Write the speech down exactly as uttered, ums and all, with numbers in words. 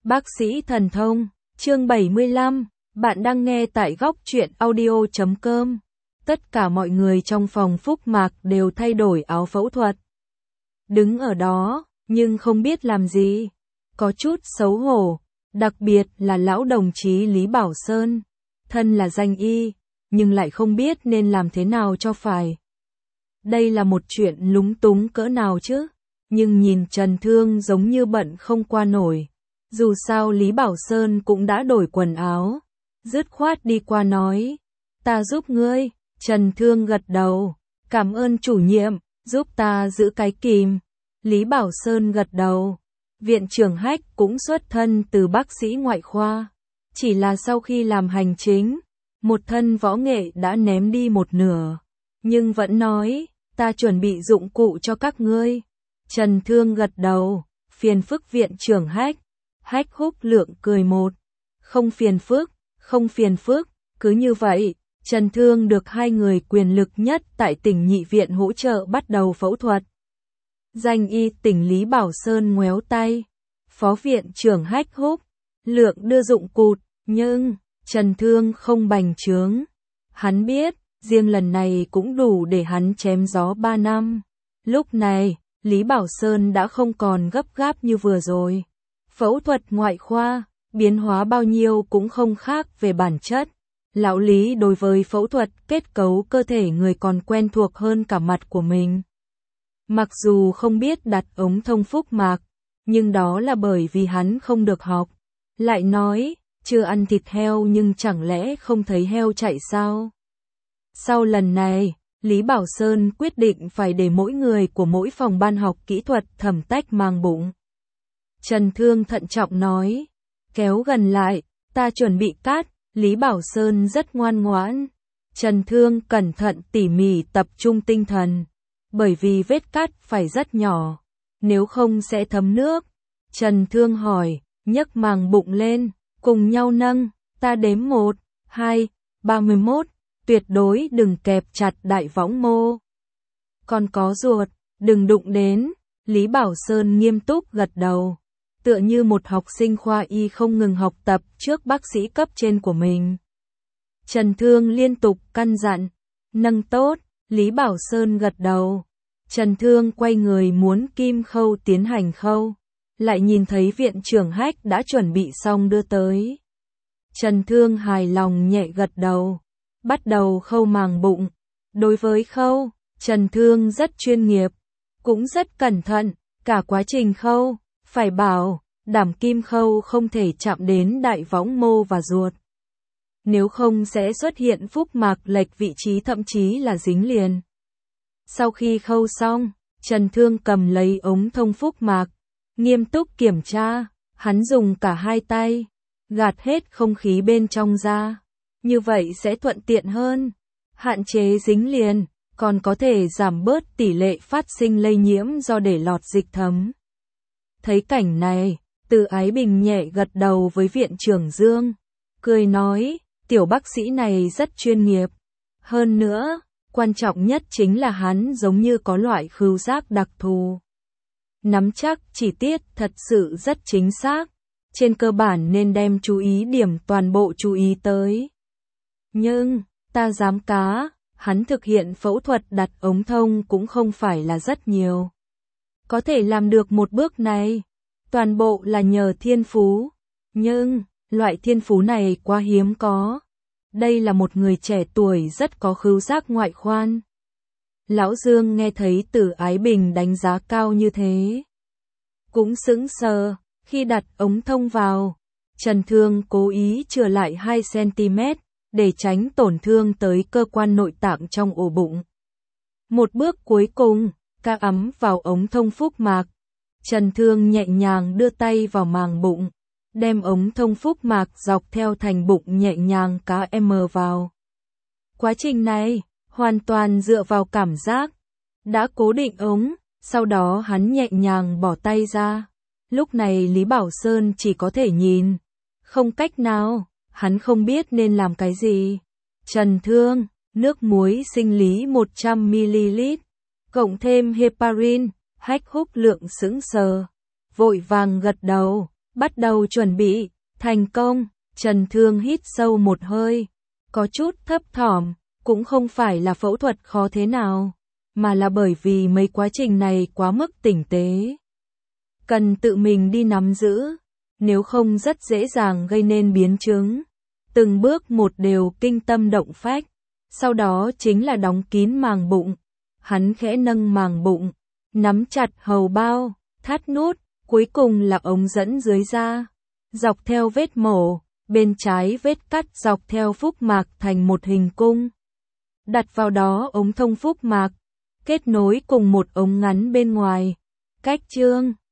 Bác sĩ thần thông, chương bảy mươi lăm, bạn đang nghe tại góc truyện audio chấm com. Tất cả mọi người trong phòng Phúc Mạc đều thay đổi áo phẫu thuật. Đứng ở đó, nhưng không biết làm gì. Có chút xấu hổ, đặc biệt là lão đồng chí Lý Bảo Sơn. Thân là danh y, nhưng lại không biết nên làm thế nào cho phải. Đây là một chuyện lúng túng cỡ nào chứ? Nhưng nhìn Trần Thương giống như bận không qua nổi. Dù sao Lý Bảo Sơn cũng đã đổi quần áo. Dứt khoát đi qua nói. Ta giúp ngươi. Trần Thương gật đầu. Cảm ơn chủ nhiệm, giúp ta giữ cái kìm. Lý Bảo Sơn gật đầu. Viện trưởng Hách cũng xuất thân từ bác sĩ ngoại khoa. Chỉ là sau khi làm hành chính, một thân võ nghệ đã ném đi một nửa. Nhưng vẫn nói, ta chuẩn bị dụng cụ cho các ngươi. Trần Thương gật đầu. Phiền phức viện trưởng Hách. Hách Húc Lượng cười một. Không phiền phức, không phiền phức, cứ như vậy, Trần Thương được hai người quyền lực nhất tại tỉnh Nhị Viện hỗ trợ bắt đầu phẫu thuật. Danh y tỉnh Lý Bảo Sơn ngoéo tay. Phó viện trưởng Hách Húc Lượng đưa dụng cụt, nhưng Trần Thương không bành trướng. Hắn biết, riêng lần này cũng đủ để hắn chém gió ba năm. Lúc này, Lý Bảo Sơn đã không còn gấp gáp như vừa rồi. Phẫu thuật ngoại khoa, biến hóa bao nhiêu cũng không khác về bản chất. Lão Lý đối với phẫu thuật kết cấu cơ thể người còn quen thuộc hơn cả mặt của mình. Mặc dù không biết đặt ống thông Phúc Mạc, nhưng đó là bởi vì hắn không được học. Lại nói, chưa ăn thịt heo nhưng chẳng lẽ không thấy heo chạy sao? Sau lần này, Lý Bảo Sơn quyết định phải để mỗi người của mỗi phòng ban học kỹ thuật thẩm tách màng bụng. Trần Thương thận trọng nói, kéo gần lại, ta chuẩn bị cắt. Lý Bảo Sơn rất ngoan ngoãn. Trần Thương cẩn thận tỉ mỉ tập trung tinh thần, bởi vì vết cắt phải rất nhỏ, nếu không sẽ thấm nước. Trần Thương hỏi, nhấc màng bụng lên, cùng nhau nâng, ta đếm một, hai, ba mươi mốt, tuyệt đối đừng kẹp chặt đại võng mô. Còn có ruột, đừng đụng đến. Lý Bảo Sơn nghiêm túc gật đầu. Tựa như một học sinh khoa y không ngừng học tập trước bác sĩ cấp trên của mình. Trần Thương liên tục căn dặn, nâng tốt, Lý Bảo Sơn gật đầu. Trần Thương quay người muốn kim khâu tiến hành khâu, lại nhìn thấy viện trưởng Hách đã chuẩn bị xong đưa tới. Trần Thương hài lòng nhẹ gật đầu, bắt đầu khâu màng bụng. Đối với khâu, Trần Thương rất chuyên nghiệp, cũng rất cẩn thận, cả quá trình khâu. Phải bảo, đảm kim khâu không thể chạm đến đại võng mô và ruột. Nếu không sẽ xuất hiện phúc mạc lệch vị trí thậm chí là dính liền. Sau khi khâu xong, Trần Thương cầm lấy ống thông phúc mạc, nghiêm túc kiểm tra, hắn dùng cả hai tay, gạt hết không khí bên trong ra. Như vậy sẽ thuận tiện hơn, hạn chế dính liền, còn có thể giảm bớt tỷ lệ phát sinh lây nhiễm do để lọt dịch thấm. Thấy cảnh này, Từ Ái Bình nhẹ gật đầu với viện trưởng Dương, cười nói, tiểu bác sĩ này rất chuyên nghiệp. Hơn nữa, quan trọng nhất chính là hắn giống như có loại khứu giác đặc thù. Nắm chắc chi tiết thật sự rất chính xác, trên cơ bản nên đem chú ý điểm toàn bộ chú ý tới. Nhưng, ta dám cá, hắn thực hiện phẫu thuật đặt ống thông cũng không phải là rất nhiều. Có thể làm được một bước này, toàn bộ là nhờ thiên phú, nhưng, loại thiên phú này quá hiếm có. Đây là một người trẻ tuổi rất có khứu giác ngoại khoan. Lão Dương nghe thấy Từ Ái Bình đánh giá cao như thế, cũng sững sờ. Khi đặt ống thông vào, Trần Thương cố ý chừa lại hai xăng-ti-mét, để tránh tổn thương tới cơ quan nội tạng trong ổ bụng. Một bước cuối cùng, ca ấm vào ống thông phúc mạc. Trần Thương nhẹ nhàng đưa tay vào màng bụng, đem ống thông phúc mạc dọc theo thành bụng nhẹ nhàng cá em vào. Quá trình này, hoàn toàn dựa vào cảm giác. Đã cố định ống, sau đó hắn nhẹ nhàng bỏ tay ra. Lúc này Lý Bảo Sơn chỉ có thể nhìn. Không cách nào, hắn không biết nên làm cái gì. Trần Thương, nước muối sinh lý một trăm mi-li-lít, cộng thêm heparin. Hách Húc Lượng sững sờ, vội vàng gật đầu, Bắt đầu chuẩn bị, thành công, Trần Thương hít sâu một hơi, có chút thấp thỏm, cũng không phải là phẫu thuật khó thế nào, mà là bởi vì mấy quá trình này quá mức tinh tế. Cần tự mình đi nắm giữ, nếu không rất dễ dàng gây nên biến chứng. Từng bước một đều kinh tâm động phách, sau đó chính là đóng kín màng bụng. Hắn khẽ nâng màng bụng, nắm chặt hầu bao, thắt nút, cuối cùng là ống dẫn dưới da. Dọc theo vết mổ, bên trái vết cắt dọc theo phúc mạc thành một hình cung. Đặt vào đó ống thông phúc mạc, kết nối cùng một ống ngắn bên ngoài. Cách chương